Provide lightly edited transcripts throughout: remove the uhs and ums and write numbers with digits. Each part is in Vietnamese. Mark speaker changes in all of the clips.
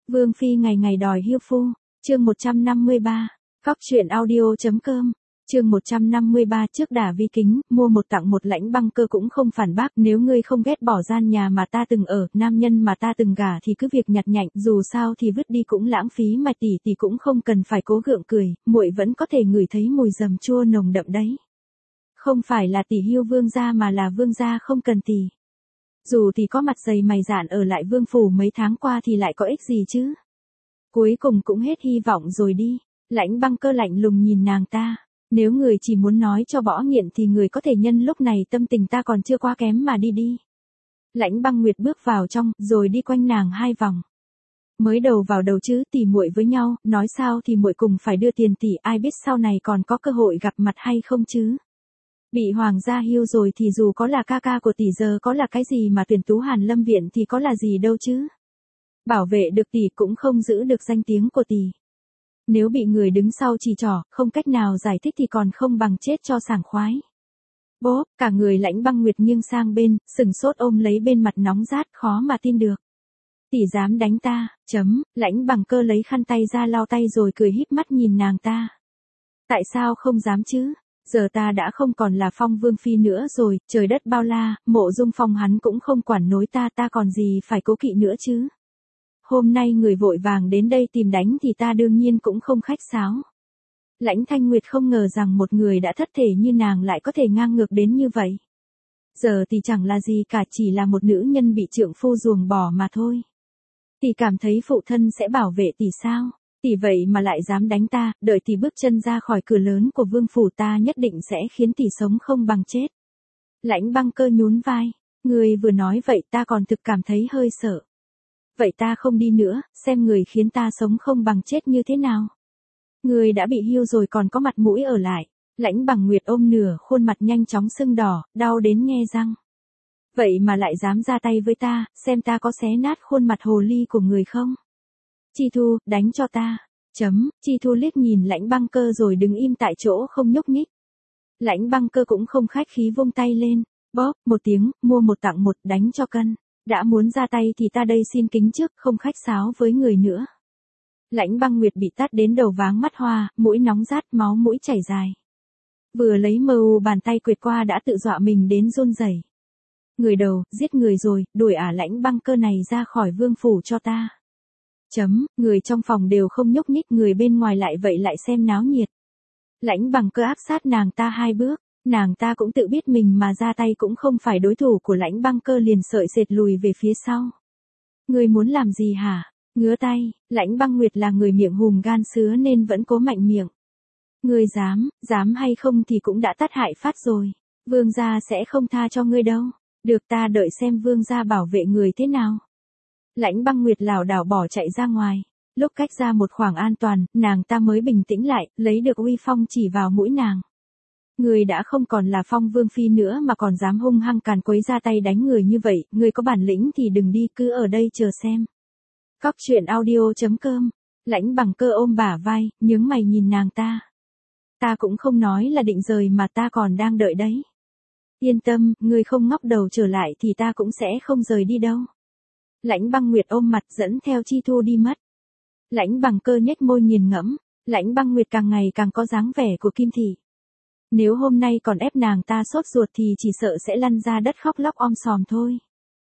Speaker 1: Vương Phi ngày ngày đòi hiêu phu, chương 153, Cóc truyện audio.com, chương 153 trước đả vi kính, mua một tặng một Lãnh Băng Cơ cũng không phản bác, nếu ngươi không ghét bỏ gian nhà mà ta từng ở, nam nhân mà ta từng gả thì cứ việc nhặt nhạnh, dù sao thì vứt đi cũng lãng phí mà tỷ cũng không cần phải cố gượng cười, muội vẫn có thể ngửi thấy mùi dầm chua nồng đậm đấy. Không phải là tỷ hiêu vương gia mà là vương gia không cần tỷ. Dù thì có mặt dày mày dạn ở lại vương phủ mấy tháng qua thì lại có ích gì chứ. Cuối cùng cũng hết hy vọng rồi đi. Lãnh Băng Cơ lạnh lùng nhìn nàng ta. Nếu người chỉ muốn nói cho bỏ nghiện thì người có thể nhân lúc này tâm tình ta còn chưa quá kém mà đi đi. Lãnh Băng Nguyệt bước vào trong, rồi đi quanh nàng 2 vòng. Mới đầu vào đầu chứ, tỷ muội với nhau, nói sao thì muội cùng phải đưa tiền tỷ, ai biết sau này còn có cơ hội gặp mặt hay không chứ. Bị hoàng gia hiêu rồi thì dù có là ca ca của tỷ giờ có là cái gì mà tuyển tú Hàn Lâm viện thì có là gì đâu chứ. Bảo vệ được tỷ cũng không giữ được danh tiếng của tỷ. Nếu bị người đứng sau chỉ trỏ, không cách nào giải thích thì còn không bằng chết cho sảng khoái. Bố, cả người Lãnh Băng Nguyệt nghiêng sang bên, sừng sốt ôm lấy bên mặt nóng rát khó mà tin được. Tỷ dám đánh ta, Lãnh Băng Cơ lấy khăn tay ra lau tay rồi cười híp mắt nhìn nàng ta. Tại sao không dám chứ? Giờ ta đã không còn là Phong Vương Phi nữa rồi, trời đất bao la, Mộ Dung Phong hắn cũng không quản nổi ta còn gì phải cố kỵ nữa chứ. Hôm nay người vội vàng đến đây tìm đánh thì ta đương nhiên cũng không khách sáo. Lãnh Thanh Nguyệt không ngờ rằng một người đã thất thể như nàng lại có thể ngang ngược đến như vậy. Giờ thì chẳng là gì cả, chỉ là một nữ nhân bị trượng phu ruồng bỏ mà thôi. Tỷ cảm thấy phụ thân sẽ bảo vệ tỷ sao? Tỷ vậy mà lại dám đánh ta, đợi tỷ bước chân ra khỏi cửa lớn của vương phủ ta nhất định sẽ khiến tỷ sống không bằng chết. Lãnh Băng Cơ nhún vai, người vừa nói vậy ta còn thực cảm thấy hơi sợ. Vậy ta không đi nữa, xem người khiến ta sống không bằng chết như thế nào. Người đã bị hiêu rồi còn có mặt mũi ở lại. Lãnh Băng Nguyệt ôm nửa khuôn mặt nhanh chóng sưng đỏ, đau đến nghe răng. Vậy mà lại dám ra tay với ta, xem ta có xé nát khuôn mặt hồ ly của người không. Chi Thu, đánh cho ta. Chi Thu liếc nhìn Lãnh Băng Cơ rồi đứng im tại chỗ không nhúc nhích. Lãnh Băng Cơ cũng không khách khí vung tay lên, bóp một tiếng, mua một tặng một, đánh cho cân. Đã muốn ra tay thì ta đây xin kính trước, không khách sáo với người nữa. Lãnh Băng Nguyệt bị tát đến đầu váng mắt hoa, mũi nóng rát, máu mũi chảy dài. Vừa lấy mờ bàn tay quệt qua đã tự dọa mình đến run rẩy. Người đầu, giết người rồi, đuổi Lãnh Băng Cơ này ra khỏi vương phủ cho ta. Người trong phòng đều không nhúc nhích, người bên ngoài lại vậy lại xem náo nhiệt. Lãnh Băng Cơ áp sát nàng ta 2 bước, nàng ta cũng tự biết mình mà ra tay cũng không phải đối thủ của Lãnh Băng Cơ liền sợi sệt lùi về phía sau. Người muốn làm gì hả? Ngứa tay, Lãnh Băng Nguyệt là người miệng hùm gan sứa nên vẫn cố mạnh miệng. Người dám hay không thì cũng đã tát hại phát rồi. Vương gia sẽ không tha cho ngươi đâu. Được, ta đợi xem vương gia bảo vệ người thế nào. Lãnh Băng Nguyệt lảo đảo bỏ chạy ra ngoài. Lúc cách ra một khoảng an toàn, nàng ta mới bình tĩnh lại, lấy được uy phong chỉ vào mũi nàng. Người đã không còn là Phong Vương Phi nữa mà còn dám hung hăng càn quấy ra tay đánh người như vậy, người có bản lĩnh thì đừng đi, cứ ở đây chờ xem. Cóc truyện audio.com, Lãnh Băng Cơ ôm bả vai, nhướng mày nhìn nàng ta. Ta cũng không nói là định rời mà ta còn đang đợi đấy. Yên tâm, người không ngóc đầu trở lại thì ta cũng sẽ không rời đi đâu. Lãnh Băng Nguyệt ôm mặt dẫn theo Chi Thu đi mất. Lãnh Băng Cơ nhếch môi nghiền ngẫm, Lãnh Băng Nguyệt càng ngày càng có dáng vẻ của Kim Thị. Nếu hôm nay còn ép nàng ta sốt ruột thì chỉ sợ sẽ lăn ra đất khóc lóc om sòm thôi.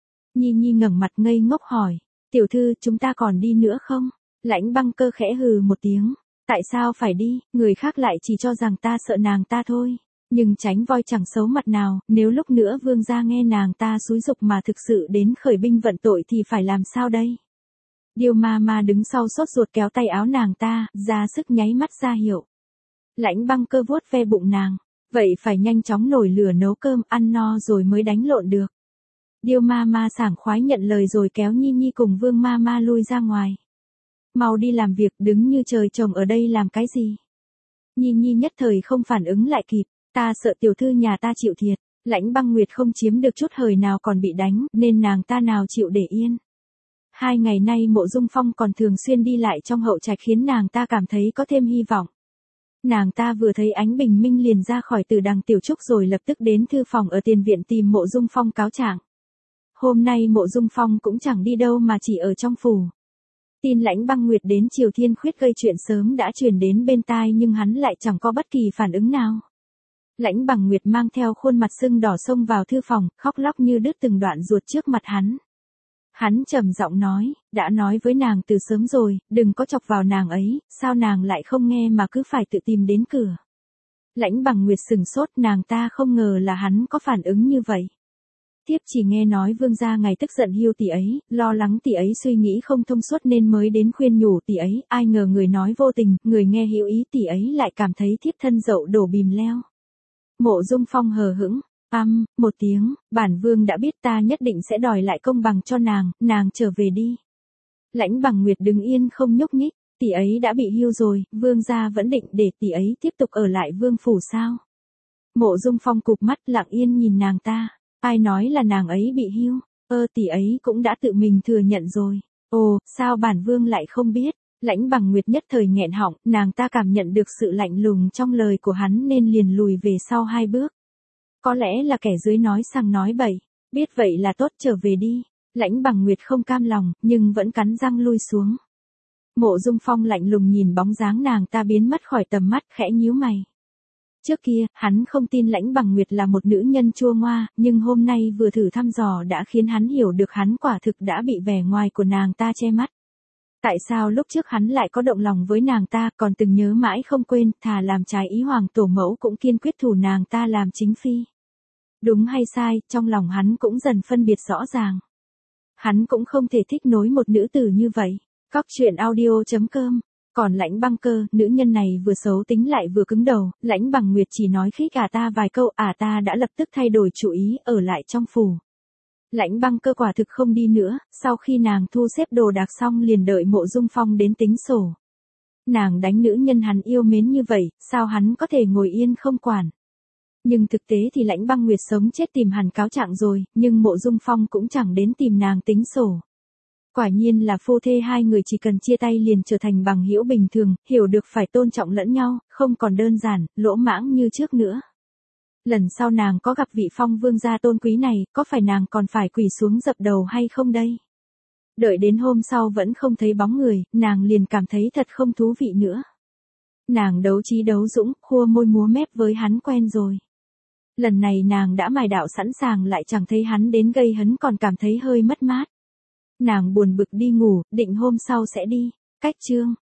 Speaker 1: Nhi ngẩng mặt ngây ngốc hỏi, tiểu thư chúng ta còn đi nữa không? Lãnh Băng Cơ khẽ hừ một tiếng, tại sao phải đi, người khác lại chỉ cho rằng ta sợ nàng ta thôi. Nhưng tránh voi chẳng xấu mặt nào, nếu lúc nữa vương gia nghe nàng ta xúi giục mà thực sự đến khởi binh vận tội thì phải làm sao đây? Điêu ma đứng sau sốt ruột kéo tay áo nàng ta, ra sức nháy mắt ra hiệu. Lãnh Băng Cơ vuốt ve bụng nàng, vậy phải nhanh chóng nổi lửa nấu cơm ăn no rồi mới đánh lộn được. Điêu ma sảng khoái nhận lời rồi kéo Nhi cùng Vương ma lui ra ngoài. Mau đi làm việc, đứng như trời trồng ở đây làm cái gì? Nhi nhất thời không phản ứng lại kịp. Ta sợ tiểu thư nhà ta chịu thiệt. Lãnh Băng Nguyệt không chiếm được chút hời nào còn bị đánh, nên nàng ta nào chịu để yên. 2 ngày nay Mộ Dung Phong còn thường xuyên đi lại trong hậu trạch khiến nàng ta cảm thấy có thêm hy vọng. Nàng ta vừa thấy ánh bình minh liền ra khỏi Tử Đằng Tiểu Trúc rồi lập tức đến thư phòng ở tiền viện tìm Mộ Dung Phong cáo trạng. Hôm nay Mộ Dung Phong cũng chẳng đi đâu mà chỉ ở trong phủ. Tin Lãnh Băng Nguyệt đến Triều Thiên Khuyết gây chuyện sớm đã truyền đến bên tai nhưng hắn lại chẳng có bất kỳ phản ứng nào. Lãnh Bằng Nguyệt mang theo khuôn mặt sưng đỏ xông vào thư phòng, khóc lóc như đứt từng đoạn ruột trước mặt hắn. Hắn trầm giọng nói, đã nói với nàng từ sớm rồi, đừng có chọc vào nàng ấy, sao nàng lại không nghe mà cứ phải tự tìm đến cửa. Lãnh Bằng Nguyệt sừng sốt, nàng ta không ngờ là hắn có phản ứng như vậy. Thiếp chỉ nghe nói vương gia ngày tức giận hiu tỷ ấy, lo lắng tỷ ấy suy nghĩ không thông suốt nên mới đến khuyên nhủ tỷ ấy, ai ngờ người nói vô tình, người nghe hữu ý tỷ ấy lại cảm thấy thiếp thân dậu đổ bìm leo. Mộ Dung Phong hờ hững, một tiếng, bản vương đã biết, ta nhất định sẽ đòi lại công bằng cho nàng trở về đi. Lãnh Bằng Nguyệt đứng yên không nhúc nhích, tỷ ấy đã bị hiu rồi, vương gia vẫn định để tỷ ấy tiếp tục ở lại vương phủ sao? Mộ Dung Phong cụp mắt lặng yên nhìn nàng ta, ai nói là nàng ấy bị hiu, tỷ ấy cũng đã tự mình thừa nhận rồi. Ồ, sao bản vương lại không biết? Lãnh Bằng Nguyệt nhất thời nghẹn họng, nàng ta cảm nhận được sự lạnh lùng trong lời của hắn nên liền lùi về sau 2 bước. Có lẽ là kẻ dưới nói sang nói bậy, biết vậy là tốt, trở về đi. Lãnh Bằng Nguyệt không cam lòng, nhưng vẫn cắn răng lui xuống. Mộ Dung Phong lạnh lùng nhìn bóng dáng nàng ta biến mất khỏi tầm mắt, khẽ nhíu mày. Trước kia, hắn không tin Lãnh Bằng Nguyệt là một nữ nhân chua ngoa, nhưng hôm nay vừa thử thăm dò đã khiến hắn hiểu được hắn quả thực đã bị vẻ ngoài của nàng ta che mắt. Tại sao lúc trước hắn lại có động lòng với nàng ta, còn từng nhớ mãi không quên, thà làm trái ý hoàng tổ mẫu cũng kiên quyết thủ nàng ta làm chính phi. Đúng hay sai, trong lòng hắn cũng dần phân biệt rõ ràng. Hắn cũng không thể thích nối một nữ tử như vậy. Cóc truyện audio.com. Còn Lãnh Băng Cơ, nữ nhân này vừa xấu tính lại vừa cứng đầu, Lãnh Bằng Nguyệt chỉ nói khích ta vài câu, ta đã lập tức thay đổi chủ ý, ở lại trong phủ. Lãnh Băng Cơ quả thực không đi nữa, sau khi nàng thu xếp đồ đạc xong liền đợi Mộ Dung Phong đến tính sổ. Nàng đánh nữ nhân hắn yêu mến như vậy, sao hắn có thể ngồi yên không quản. Nhưng thực tế thì Lãnh Băng Nguyệt sống chết tìm hẳn cáo trạng rồi, nhưng Mộ Dung Phong cũng chẳng đến tìm nàng tính sổ. Quả nhiên là phu thê hai người chỉ cần chia tay liền trở thành bằng hữu bình thường, hiểu được phải tôn trọng lẫn nhau, không còn đơn giản, lỗ mãng như trước nữa. Lần sau nàng có gặp vị Phong vương gia tôn quý này, có phải nàng còn phải quỳ xuống dập đầu hay không đây? Đợi đến hôm sau vẫn không thấy bóng người, nàng liền cảm thấy thật không thú vị nữa. Nàng đấu trí đấu dũng, khua môi múa mép với hắn quen rồi. Lần này nàng đã mài đạo sẵn sàng lại chẳng thấy hắn đến gây hấn còn cảm thấy hơi mất mát. Nàng buồn bực đi ngủ, định hôm sau sẽ đi. Cách chương